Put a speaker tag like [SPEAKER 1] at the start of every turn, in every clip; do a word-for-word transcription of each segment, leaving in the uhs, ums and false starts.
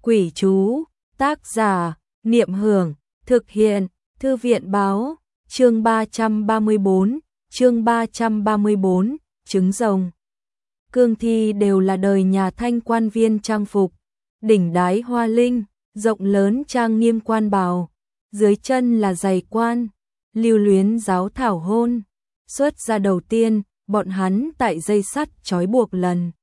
[SPEAKER 1] Quỷ chú, tác giả, Niệm Hưởng, thực hiện, Thư viện báo, chương ba trăm ba mươi bốn, chương ba trăm ba mươi bốn, trứng rồng. Cương thi đều là đời nhà Thanh quan viên trang phục, đỉnh đái hoa linh, rộng lớn trang nghiêm quan bào, dưới chân là giày quan, lưu luyến giáo thảo hôn. Xuất ra đầu tiên, bọn hắn tại dây sắt trói buộc lần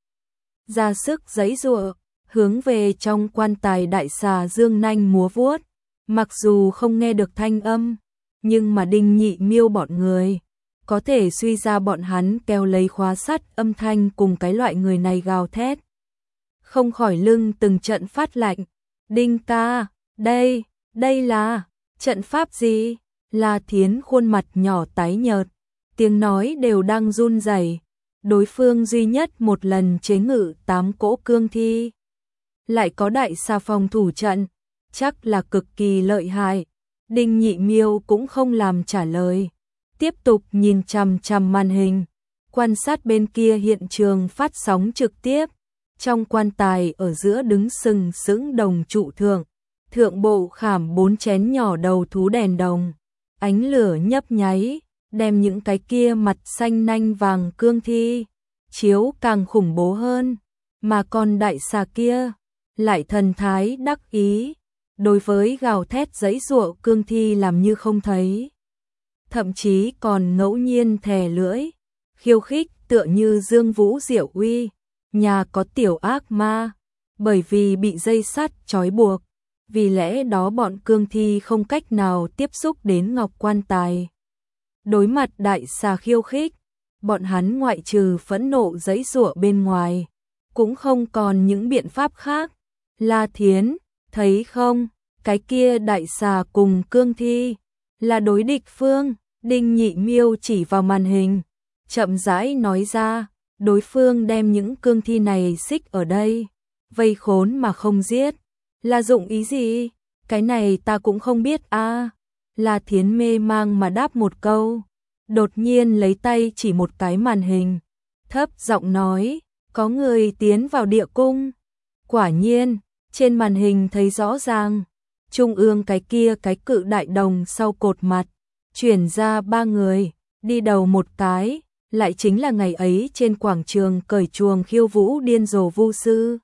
[SPEAKER 1] ra sức giãy giụa, hướng về trong quan tài đại xà dương nanh múa vuốt. Mặc dù không nghe được thanh âm, nhưng mà Đinh Nhị Miêu bọn người có thể suy ra bọn hắn kéo lấy khóa sắt âm thanh cùng cái loại người này gào thét. Không khỏi lưng từng trận phát lạnh. Đinh ca, đây, đây là trận pháp gì? La Thiến khuôn mặt nhỏ tái nhợt, tiếng nói đều đang run rẩy. Đối phương duy nhất một lần chế ngự tám cỗ cương thi, lại có đại xà phòng thủ trận, chắc là cực kỳ lợi hại. Đinh Nhị Miêu cũng không làm trả lời, tiếp tục nhìn chằm chằm màn hình, quan sát bên kia hiện trường phát sóng trực tiếp. Trong quan tài ở giữa đứng sừng sững đồng trụ thượng, thượng bộ khảm bốn chén nhỏ đầu thú đèn đồng, ánh lửa nhấp nháy, đem những cái kia mặt xanh nanh vàng cương thi chiếu càng khủng bố hơn, mà con đại xà kia lại thần thái đắc ý, đối với gào thét giãy giụa cương thi làm như không thấy, thậm chí còn ngẫu nhiên thè lưỡi, khiêu khích tựa như Dương Vũ Diệu Uy, nhà có tiểu ác ma, bởi vì bị dây sắt trói buộc, vì lẽ đó bọn cương thi không cách nào tiếp xúc đến ngọc quan tài. Đối mặt đại xà khiêu khích, bọn hắn ngoại trừ phẫn nộ giãy giụa bên ngoài, cũng không còn những biện pháp khác. La Thiến, thấy không, cái kia đại xà cùng cương thi là đối địch phương. Đinh Nhị Miêu chỉ vào màn hình, chậm rãi nói ra, đối phương đem những cương thi này xích ở đây, vây khốn mà không giết, là dụng ý gì? Cái này ta cũng không biết a. À. La Thiến mê mang mà đáp một câu, đột nhiên lấy tay chỉ một cái màn hình, thấp giọng nói, có người tiến vào địa cung. Quả nhiên, trên màn hình thấy rõ ràng, trung ương cái kia cái cự đại đồng sau cột mặt, chuyển ra ba người, đi đầu một cái, lại chính là ngày ấy trên quảng trường cởi chuồng khiêu vũ điên rồ Vu sư.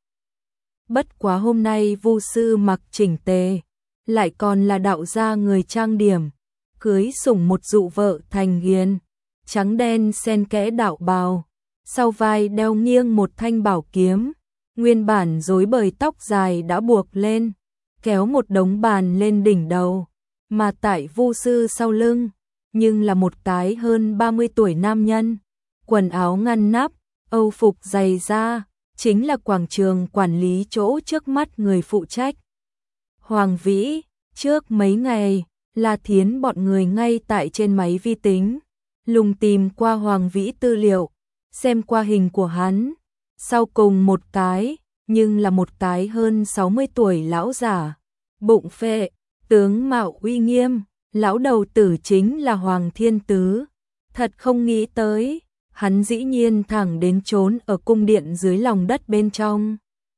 [SPEAKER 1] Bất quá hôm nay Vu sư mặc chỉnh tề, lại còn là đạo gia người trang điểm, cưới sủng một dụ vợ thành hiền, trắng đen xen kẽ đạo bào, sau vai đeo nghiêng một thanh bảo kiếm, nguyên bản rối bời tóc dài đã buộc lên, kéo một đống bàn lên đỉnh đầu, mà tại Vu sư sau lưng, nhưng là một cái hơn ba mươi tuổi nam nhân, quần áo ngăn nắp, âu phục dày da, chính là quảng trường quản lý chỗ trước mắt người phụ trách. Hoàng Vĩ, trước mấy ngày, La Thiến bọn người ngay tại trên máy vi tính, lùng tìm qua Hoàng Vĩ tư liệu, xem qua hình của hắn, sau cùng một cái, nhưng là một cái hơn sáu mươi tuổi lão giả, bụng phệ, tướng mạo uy nghiêm, lão đầu tử chính là Hoàng Thiên Tứ. Thật không nghĩ tới, hắn dĩ nhiên thẳng đến trốn ở cung điện dưới lòng đất bên trong.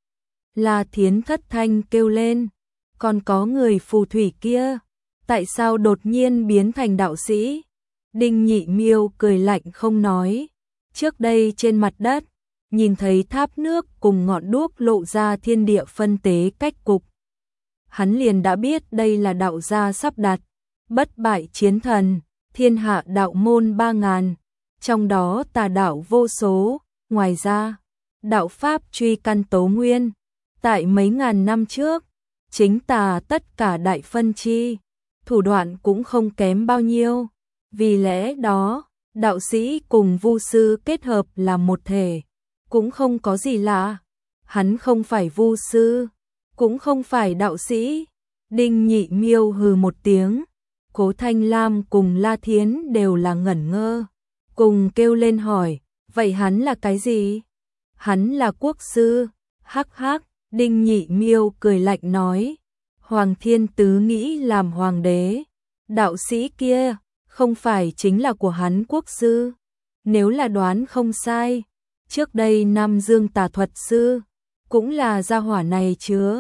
[SPEAKER 1] La Thiến thất thanh kêu lên, còn có người phù thủy kia, tại sao đột nhiên biến thành đạo sĩ? Đinh Nhị Miêu cười lạnh không nói, trước đây trên mặt đất, nhìn thấy tháp nước cùng ngọn đuốc lộ ra thiên địa phân tế cách cục. Hắn liền đã biết đây là đạo gia sắp đặt, bất bại chiến thần, thiên hạ đạo môn ba ngàn, trong đó tà đạo vô số, ngoài ra, đạo pháp truy căn tố nguyên, tại mấy ngàn năm trước, chính tà tất cả đại phân chi, thủ đoạn cũng không kém bao nhiêu, vì lẽ đó, đạo sĩ cùng vu sư kết hợp làm một thể, cũng không có gì lạ, hắn không phải vu sư, cũng không phải đạo sĩ. Đinh Nhị Miêu hừ một tiếng, Cố Thanh Lam cùng La Thiến đều là ngẩn ngơ, cùng kêu lên hỏi, vậy hắn là cái gì? Hắn là quốc sư. Hắc hắc. Đinh Nhị Miêu cười lạnh nói, Hoàng Thiên Tứ nghĩ làm hoàng đế, đạo sĩ kia không phải chính là của hắn quốc sư? Nếu là đoán không sai, trước đây Nam Dương Tà Thuật sư cũng là gia hỏa này chứa.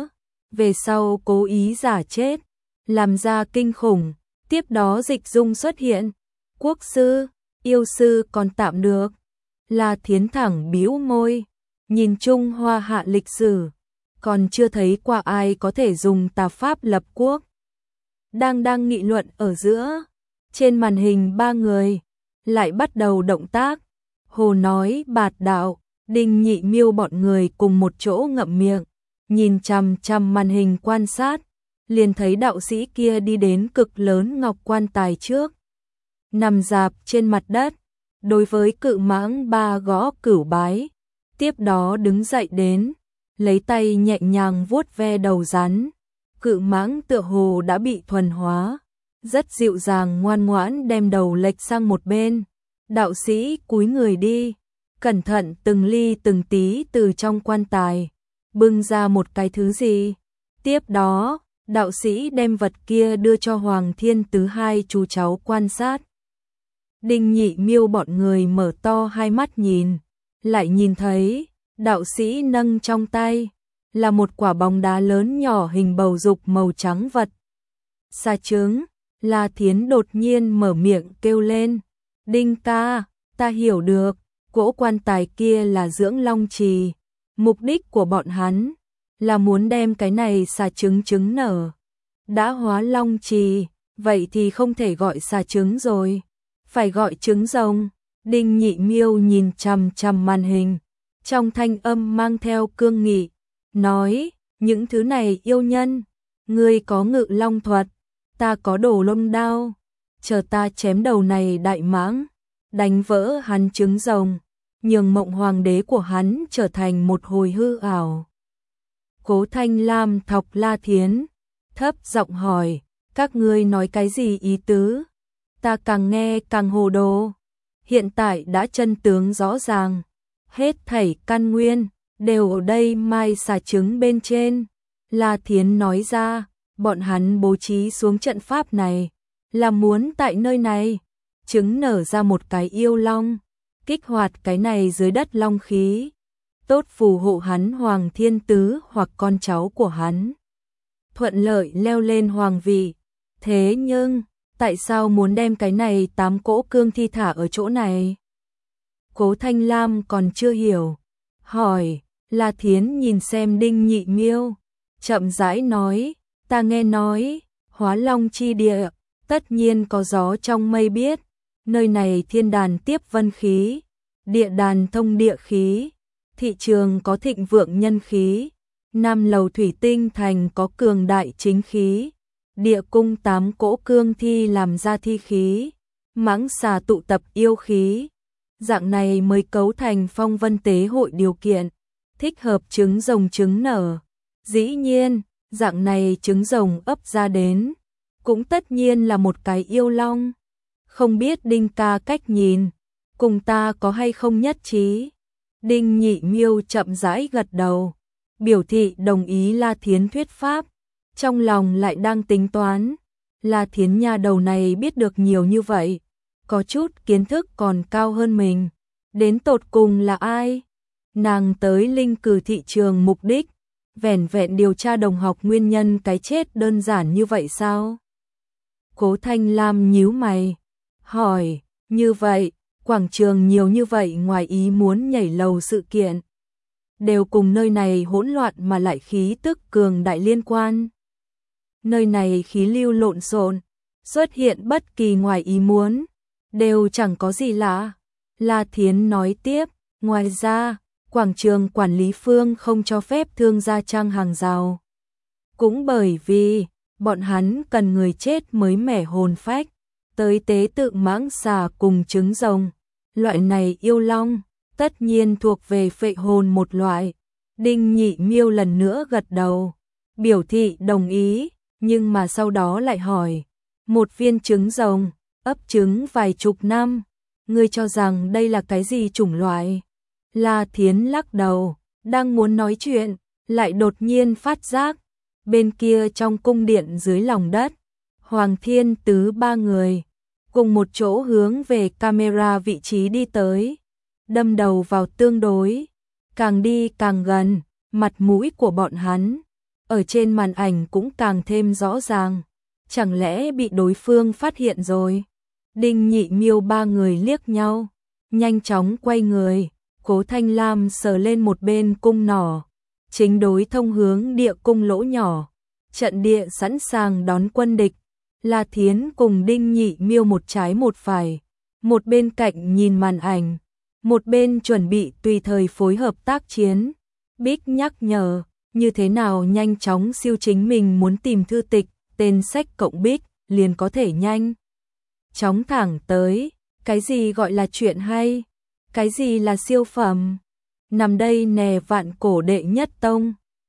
[SPEAKER 1] về sau cố ý giả chết, làm ra kinh khủng, tiếp đó Dịch Dung xuất hiện. Quốc sư, yêu sư còn tạm được. La Thiến thẳng bĩu môi, nhìn Trung Hoa hạ lịch sử, còn chưa thấy qua ai có thể dùng tà pháp lập quốc. Đang đang nghị luận ở giữa, trên màn hình ba người lại bắt đầu động tác. Hồ Nói, Bạt Đạo, Đinh Nhị Miêu bọn người cùng một chỗ ngậm miệng, nhìn chằm chằm màn hình quan sát, liền thấy đạo sĩ kia đi đến cực lớn ngọc quan tài trước, nằm rạp trên mặt đất, đối với cự mãng ba gõ cửu bái, tiếp đó đứng dậy đến, lấy tay nhẹ nhàng vuốt ve đầu rắn. Cự mãng tựa hồ đã bị thuần hóa, rất dịu dàng ngoan ngoãn đem đầu lệch sang một bên. Đạo sĩ cúi người đi, cẩn thận từng ly từng tí từ trong quan tài bưng ra một cái thứ gì. Tiếp đó, đạo sĩ đem vật kia đưa cho Hoàng Thiên Tứ hai chú cháu quan sát. Đinh Nhị Miêu bọn người mở to hai mắt nhìn, lại nhìn thấy đạo sĩ nâng trong tay là một quả bóng đá lớn nhỏ hình bầu dục màu trắng vật. Xà trứng. La Thiến đột nhiên mở miệng kêu lên, Đinh ca, ta hiểu được, cỗ quan tài kia là dưỡng long trì, mục đích của bọn hắn là muốn đem cái này xà trứng trứng nở. Đã hóa long trì, vậy thì không thể gọi xà trứng rồi, phải gọi trứng rồng. Đinh Nhị Miêu nhìn chằm chằm màn hình, trong thanh âm mang theo cương nghị, nói, những thứ này yêu nhân, ngươi có ngự long thuật, ta có đồ long đao, chờ ta chém đầu này đại mãng, đánh vỡ hắn trứng rồng, nhường mộng hoàng đế của hắn trở thành một hồi hư ảo. Cố Thanh Lam thọc La Thiến, thấp giọng hỏi, các ngươi nói cái gì ý tứ? Ta càng nghe càng hồ đồ. Hiện tại đã chân tướng rõ ràng, hết thảy căn nguyên đều ở đây mai xà trứng bên trên. La Thiến nói ra, bọn hắn bố trí xuống trận pháp này là muốn tại nơi này trứng nở ra một cái yêu long, kích hoạt cái này dưới đất long khí, tốt phù hộ hắn Hoàng Thiên Tứ hoặc con cháu của hắn thuận lợi leo lên hoàng vị. Thế nhưng, tại sao muốn đem cái này tám cỗ cương thi thả ở chỗ này? Cố Thanh Lam còn chưa hiểu, hỏi. La Thiến nhìn xem Đinh Nhị Miêu, chậm rãi nói, ta nghe nói, hóa long chi địa, tất nhiên có gió trong mây biết, nơi này thiên đàn tiếp vân khí, địa đàn thông địa khí, thị trường có thịnh vượng nhân khí, Nam Lầu Thủy Tinh Thành có cường đại chính khí, địa cung tám cỗ cương thi làm ra thi khí, mãng xà tụ tập yêu khí, dạng này mới cấu thành phong vân tế hội điều kiện, thích hợp trứng rồng trứng nở. Dĩ nhiên, dạng này trứng rồng ấp ra đến, cũng tất nhiên là một cái yêu long. Không biết Đinh ca cách nhìn, cùng ta có hay không nhất trí? Đinh Nhị Miêu chậm rãi gật đầu, biểu thị đồng ý La Thiến thuyết pháp, trong lòng lại đang tính toán, La Thiến nha đầu này biết được nhiều như vậy, có chút kiến thức còn cao hơn mình, đến tột cùng là ai? Nàng tới linh cử thị trường mục đích, vẻn vẹn điều tra đồng học nguyên nhân cái chết đơn giản như vậy sao? Cố Thanh Lam nhíu mày, hỏi, như vậy, quảng trường nhiều như vậy ngoài ý muốn nhảy lầu sự kiện, đều cùng nơi này hỗn loạn mà lại khí tức cường đại liên quan. Nơi này khí lưu lộn xộn, xuất hiện bất kỳ ngoài ý muốn, đều chẳng có gì lạ. La Thiến nói tiếp, ngoài ra, quảng trường quản lý phương không cho phép thương gia trang hàng rào. Cũng bởi vì, bọn hắn cần người chết mới mẻ hồn phách, tới tế tự mãng xà cùng trứng rồng. Loại này yêu long, tất nhiên thuộc về phệ hồn một loại. Đinh Nhị Miêu lần nữa gật đầu, biểu thị đồng ý, nhưng mà sau đó lại hỏi, một viên trứng rồng, ấp trứng vài chục năm, ngươi cho rằng đây là cái gì chủng loại? La Thiến lắc đầu, đang muốn nói chuyện, lại đột nhiên phát giác, bên kia trong cung điện dưới lòng đất, Hoàng Thiên Tứ ba người, cùng một chỗ hướng về camera vị trí đi tới, đâm đầu vào tương đối, càng đi càng gần, mặt mũi của bọn hắn ở trên màn ảnh cũng càng thêm rõ ràng. Chẳng lẽ bị đối phương phát hiện rồi? Đinh Nhị Miêu ba người liếc nhau, nhanh chóng quay người, Cố Thanh Lam sờ lên một bên cung nỏ, chính đối thông hướng địa cung lỗ nhỏ, trận địa sẵn sàng đón quân địch. La Thiến cùng Đinh Nhị Miêu một trái một phải, một bên cạnh nhìn màn ảnh, một bên chuẩn bị tùy thời phối hợp tác chiến. Bích nhắc nhở, như thế nào nhanh chóng siêu chính mình muốn tìm thư tịch, tên sách cộng Bích, liền có thể nhanh chóng thẳng tới. Cái gì gọi là chuyện hay? Cái gì là siêu phẩm? Nằm đây nè vạn cổ đệ nhất tông.